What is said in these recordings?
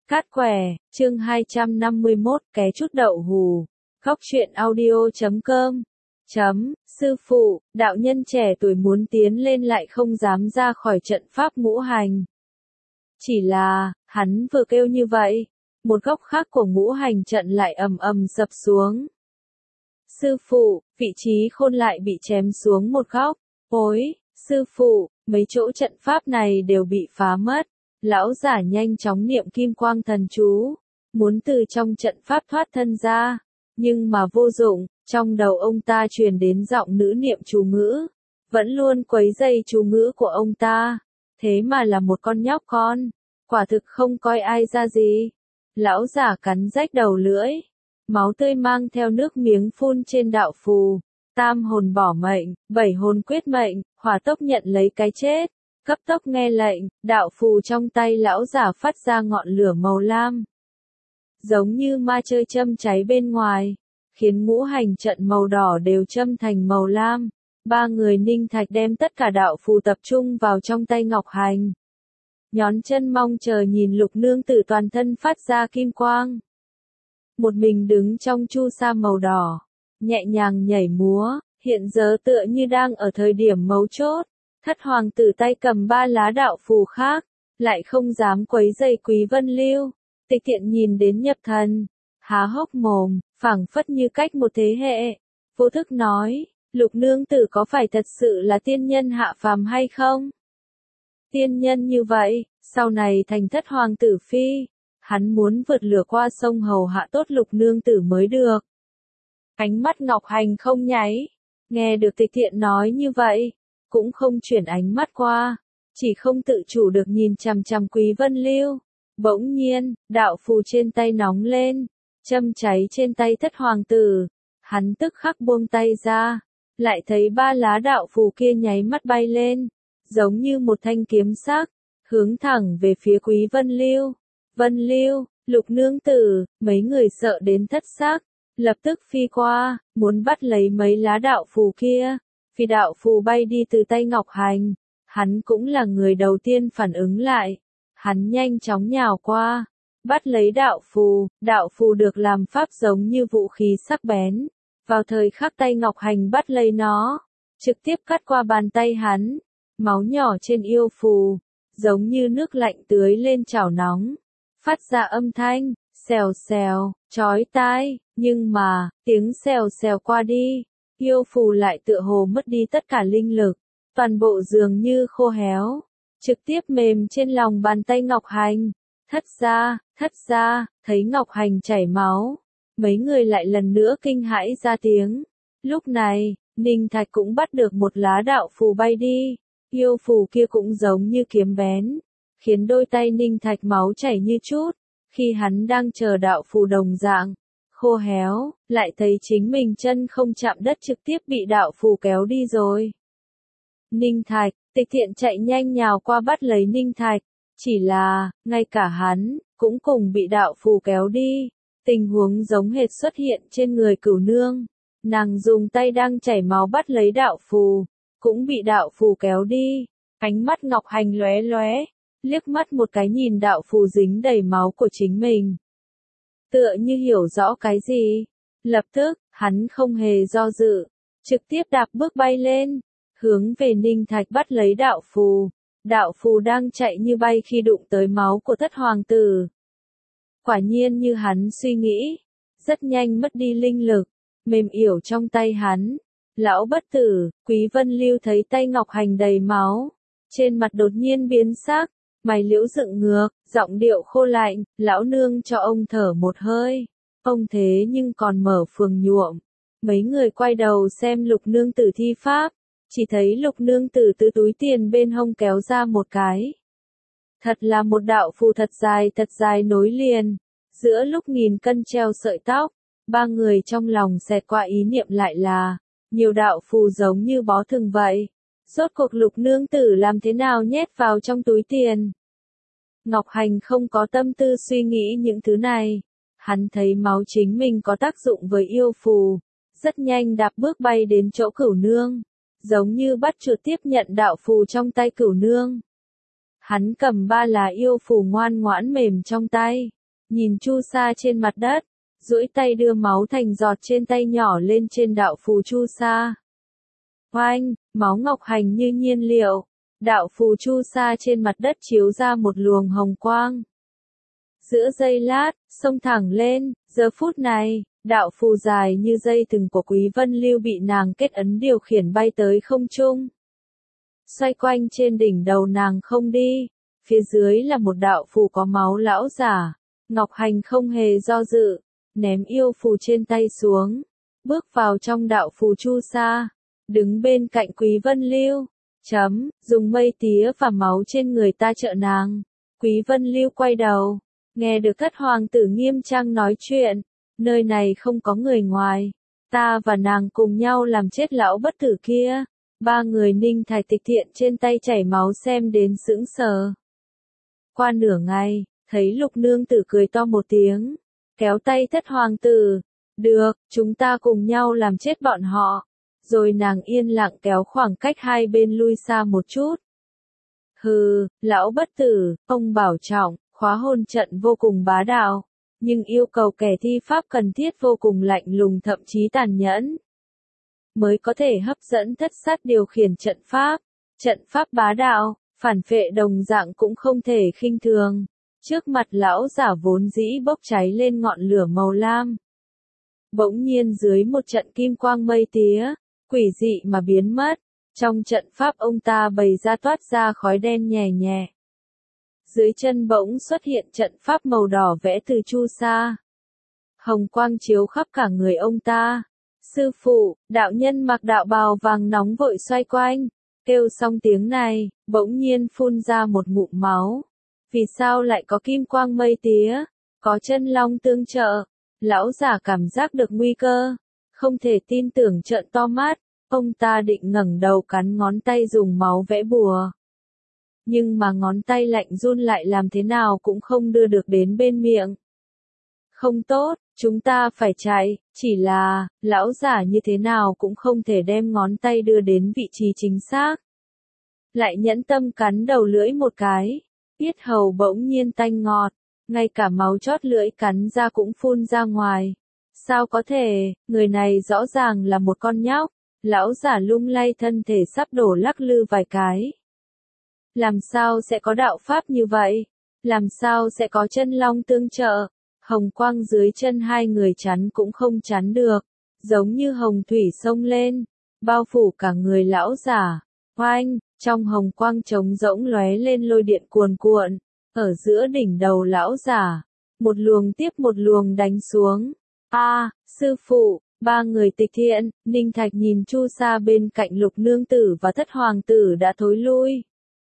Cát quẻ, chương 251, ké chút đậu hù. Góc truyện audio.com. Sư phụ, đạo nhân trẻ tuổi muốn tiến lên lại không dám ra khỏi trận pháp ngũ hành. Chỉ là, hắn vừa kêu như vậy, một góc khác của ngũ hành trận lại ầm ầm sập xuống. Sư phụ, vị trí khôn lại bị chém xuống một góc. Ôi, sư phụ, mấy chỗ trận pháp này đều bị phá mất. Lão giả nhanh chóng niệm kim quang thần chú, muốn từ trong trận pháp thoát thân ra, nhưng mà vô dụng, trong đầu ông ta truyền đến giọng nữ niệm chú ngữ, vẫn luôn quấy dây chú ngữ của ông ta, thế mà là một con nhóc con, quả thực không coi ai ra gì. Lão giả cắn rách đầu lưỡi, máu tươi mang theo nước miếng phun trên đạo phù, tam hồn bỏ mệnh, bảy hồn quyết mệnh, hỏa tốc nhận lấy cái chết. Cấp tốc nghe lệnh, đạo phù trong tay lão giả phát ra ngọn lửa màu lam. Giống như ma chơi châm cháy bên ngoài, khiến ngũ hành trận màu đỏ đều châm thành màu lam. Ba người Ninh Thạch đem tất cả đạo phù tập trung vào trong tay Ngọc Hành. Nhón chân mong chờ nhìn Lục Nương Tử toàn thân phát ra kim quang. Một mình đứng trong chu sa màu đỏ, nhẹ nhàng nhảy múa, hiện giờ tựa như đang ở thời điểm mấu chốt. Thất hoàng tử tay cầm ba lá đạo phù khác, lại không dám quấy rầy Quý Vân Lưu. Tịch Tiện nhìn đến nhập thần, há hốc mồm, phảng phất như cách một thế hệ. Vô thức nói, Lục Nương Tử có phải thật sự là tiên nhân hạ phàm hay không? Tiên nhân như vậy, sau này thành thất hoàng tử phi, hắn muốn vượt lửa qua sông hầu hạ tốt Lục Nương Tử mới được. Ánh mắt Ngọc Hành không nháy, nghe được Tịch Tiện nói như vậy, cũng không chuyển ánh mắt qua, chỉ không tự chủ được nhìn chằm chằm Quý Vân Lưu. Bỗng nhiên, đạo phù trên tay nóng lên, châm cháy trên tay thất hoàng tử. Hắn tức khắc buông tay ra, lại thấy ba lá đạo phù kia nháy mắt bay lên, giống như một thanh kiếm sắc, hướng thẳng về phía Quý Vân Lưu. Vân Lưu, Lục Nương Tử, mấy người sợ đến thất xác, lập tức phi qua, muốn bắt lấy mấy lá đạo phù kia. Vì đạo phù bay đi từ tay Ngọc Hành, hắn cũng là người đầu tiên phản ứng lại. Hắn nhanh chóng nhào qua, bắt lấy đạo phù được làm pháp giống như vũ khí sắc bén. Vào thời khắc tay Ngọc Hành bắt lấy nó, trực tiếp cắt qua bàn tay hắn, máu nhỏ trên yêu phù, giống như nước lạnh tưới lên chảo nóng, phát ra âm thanh, xèo xèo, chói tai, nhưng mà, tiếng xèo xèo qua đi. Yêu phù lại tựa hồ mất đi tất cả linh lực, toàn bộ dường như khô héo, trực tiếp mềm trên lòng bàn tay Ngọc Hành. Thất ra, thấy Ngọc Hành chảy máu, mấy người lại lần nữa kinh hãi ra tiếng. Lúc này, Ninh Thạch cũng bắt được một lá đạo phù bay đi, yêu phù kia cũng giống như kiếm bén, khiến đôi tay Ninh Thạch máu chảy như chút, khi hắn đang chờ đạo phù đồng dạng khô héo, lại thấy chính mình chân không chạm đất trực tiếp bị đạo phù kéo đi rồi. Ninh Thạch, Tịch Thiện chạy nhanh nhào qua bắt lấy Ninh Thạch, chỉ là, ngay cả hắn, cũng cùng bị đạo phù kéo đi. Tình huống giống hệt xuất hiện trên người Cửu Nương, nàng dùng tay đang chảy máu bắt lấy đạo phù, cũng bị đạo phù kéo đi. Ánh mắt Ngọc Hành lóe lóe, liếc mắt một cái nhìn đạo phù dính đầy máu của chính mình. Tựa như hiểu rõ cái gì, lập tức, hắn không hề do dự, trực tiếp đạp bước bay lên, hướng về Ninh Thạch bắt lấy đạo phù. Đạo phù đang chạy như bay khi đụng tới máu của thất hoàng tử. Quả nhiên như hắn suy nghĩ, rất nhanh mất đi linh lực, mềm yểu trong tay hắn. Lão bất tử, Quý Vân Lưu thấy tay Ngọc Hành đầy máu, trên mặt đột nhiên biến sắc. Mày liễu dựng ngược, giọng điệu khô lạnh, lão nương cho ông thở một hơi. Ông thế nhưng còn mở phường nhuộm. Mấy người quay đầu xem Lục Nương Tử thi pháp, chỉ thấy Lục Nương Tử từ túi tiền bên hông kéo ra một cái. Thật là một đạo phù thật dài nối liền. Giữa lúc nghìn cân treo sợi tóc, ba người trong lòng xẹt qua ý niệm lại là, nhiều đạo phù giống như bó thừng vậy. Rốt cuộc Lục Nương Tử làm thế nào nhét vào trong túi tiền? Ngọc Hành không có tâm tư suy nghĩ những thứ này. Hắn thấy máu chính mình có tác dụng với yêu phù, rất nhanh đạp bước bay đến chỗ Cửu Nương, giống như bắt chuột tiếp nhận đạo phù trong tay Cửu Nương. Hắn cầm ba lá yêu phù ngoan ngoãn mềm trong tay, nhìn Chu Sa trên mặt đất, duỗi tay đưa máu thành giọt trên tay nhỏ lên trên đạo phù Chu Sa. Oanh, máu ngọc hành như nhiên liệu, đạo phù Chu Sa trên mặt đất chiếu ra một luồng hồng quang. Giữa giây lát, xông thẳng lên, giờ phút này, đạo phù dài như dây thừng của Quý Vân Lưu bị nàng kết ấn điều khiển bay tới không trung. Xoay quanh trên đỉnh đầu nàng không đi, phía dưới là một đạo phù có máu lão giả. Ngọc Hành không hề do dự, ném yêu phù trên tay xuống, bước vào trong đạo phù Chu Sa, đứng bên cạnh Quý Vân Lưu, dùng mây tía và máu trên người ta trợ nàng. Quý Vân Lưu quay đầu, nghe được Thất Hoàng tử nghiêm trang nói chuyện, nơi này không có người ngoài, ta và nàng cùng nhau làm chết lão bất tử kia. Ba người Ninh Thải Tịch Thiện trên tay chảy máu xem đến sững sờ. Qua nửa ngày, thấy Lục nương tử cười to một tiếng, kéo tay Thất Hoàng tử, được, chúng ta cùng nhau làm chết bọn họ. Rồi nàng yên lặng kéo khoảng cách hai bên lui xa một chút. Hừ, lão bất tử, ông bảo trọng, khóa hôn trận vô cùng bá đạo, nhưng yêu cầu kẻ thi pháp cần thiết vô cùng lạnh lùng thậm chí tàn nhẫn, mới có thể hấp dẫn thất sát điều khiển trận pháp. Trận pháp bá đạo, phản phệ đồng dạng cũng không thể khinh thường. Trước mặt lão giả vốn dĩ bốc cháy lên ngọn lửa màu lam. Bỗng nhiên dưới một trận kim quang mây tía, quỷ dị mà biến mất, trong trận pháp ông ta bày ra toát ra khói đen nhè nhẹ. Dưới chân bỗng xuất hiện trận pháp màu đỏ vẽ từ Chu Sa. Hồng quang chiếu khắp cả người ông ta. Sư phụ, đạo nhân mặc đạo bào vàng nóng vội xoay quanh, kêu xong tiếng này, bỗng nhiên phun ra một ngụm máu. Vì sao lại có kim quang mây tía, có chân long tương trợ? Lão giả cảm giác được nguy cơ, không thể tin tưởng trợn to mắt, ông ta định ngẩng đầu cắn ngón tay dùng máu vẽ bùa. Nhưng mà ngón tay lạnh run lại làm thế nào cũng không đưa được đến bên miệng. Không tốt, chúng ta phải chạy, chỉ là, lão giả như thế nào cũng không thể đem ngón tay đưa đến vị trí chính xác. Lại nhẫn tâm cắn đầu lưỡi một cái, yết hầu bỗng nhiên tanh ngọt, ngay cả máu chót lưỡi cắn ra cũng phun ra ngoài. Sao có thể, người này rõ ràng là một con nhóc, lão giả lung lay thân thể sắp đổ lắc lư vài cái. Làm sao sẽ có đạo pháp như vậy? Làm sao sẽ có chân long tương trợ? Hồng quang dưới chân hai người chắn cũng không chắn được, giống như hồng thủy sông lên, bao phủ cả người lão giả. Oanh, trong hồng quang trống rỗng lóe lên lôi điện cuồn cuộn, ở giữa đỉnh đầu lão giả, một luồng tiếp một luồng đánh xuống. Sư phụ, ba người Tịch Thiện, Ninh Thạch nhìn Chu Sa bên cạnh Lục nương tử và Thất Hoàng tử đã thối lui.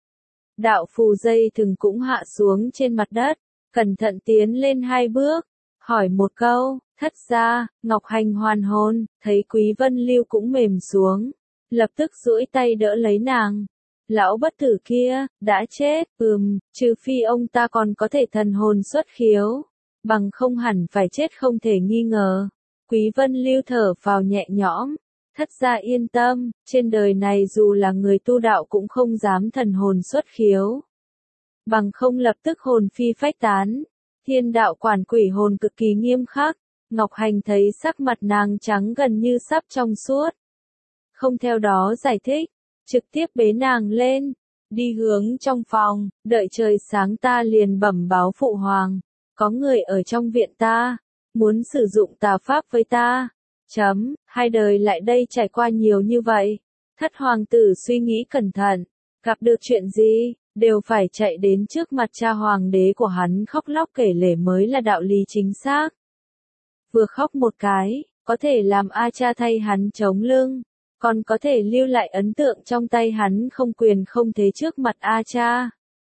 Đạo phù dây thừng cũng hạ xuống trên mặt đất, cẩn thận tiến lên hai bước, hỏi một câu. Thất gia, Ngọc Hành hoàn hồn, thấy Quý Vân Lưu cũng mềm xuống, lập tức duỗi tay đỡ lấy nàng. Lão bất tử kia, đã chết, trừ phi ông ta còn có thể thần hồn xuất khiếu, bằng không hẳn phải chết không thể nghi ngờ. Quý Vân Lưu thở phào nhẹ nhõm, thất gia yên tâm, trên đời này dù là người tu đạo cũng không dám thần hồn xuất khiếu. Bằng không lập tức hồn phi phách tán. Thiên đạo quản quỷ hồn cực kỳ nghiêm khắc, Ngọc Hành thấy sắc mặt nàng trắng gần như sắp trong suốt. Không theo đó giải thích, trực tiếp bế nàng lên, đi hướng trong phòng, đợi trời sáng ta liền bẩm báo phụ hoàng, có người ở trong viện ta, muốn sử dụng tà pháp với ta. Hai đời lại đây trải qua nhiều như vậy, Thất Hoàng tử suy nghĩ cẩn thận, gặp được chuyện gì, đều phải chạy đến trước mặt cha hoàng đế của hắn khóc lóc kể lể mới là đạo lý chính xác. Vừa khóc một cái, có thể làm A cha thay hắn chống lưng, còn có thể lưu lại ấn tượng trong tay hắn không quyền không thế trước mặt A cha.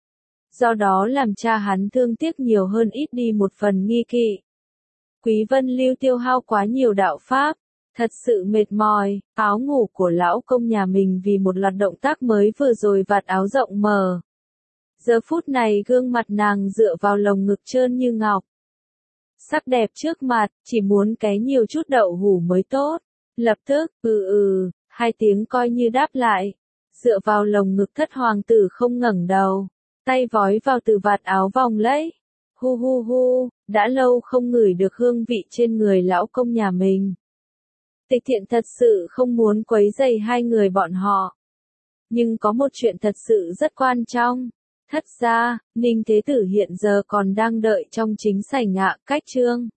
Do đó làm cha hắn thương tiếc nhiều hơn ít đi một phần nghi kỵ. Quý Vân Lưu tiêu hao quá nhiều đạo pháp, thật sự mệt mỏi, áo ngủ của lão công nhà mình vì một loạt động tác mới vừa rồi vạt áo rộng mở. Giờ phút này gương mặt nàng dựa vào lồng ngực trơn như ngọc. Sắc đẹp trước mặt, chỉ muốn cái nhiều chút đậu hủ mới tốt. Lập tức, hai tiếng coi như đáp lại. Dựa vào lồng ngực Thất Hoàng tử không ngẩng đầu, tay vói vào từ vạt áo vòng lấy. Hu hu hu, đã lâu không ngửi được hương vị trên người lão công nhà mình. Tịch Thiện thật sự không muốn quấy rầy hai người bọn họ. Nhưng có một chuyện thật sự rất quan trọng. Thất ra, Ninh Thế Tử hiện giờ còn đang đợi trong chính sảnh ạ, cách trương.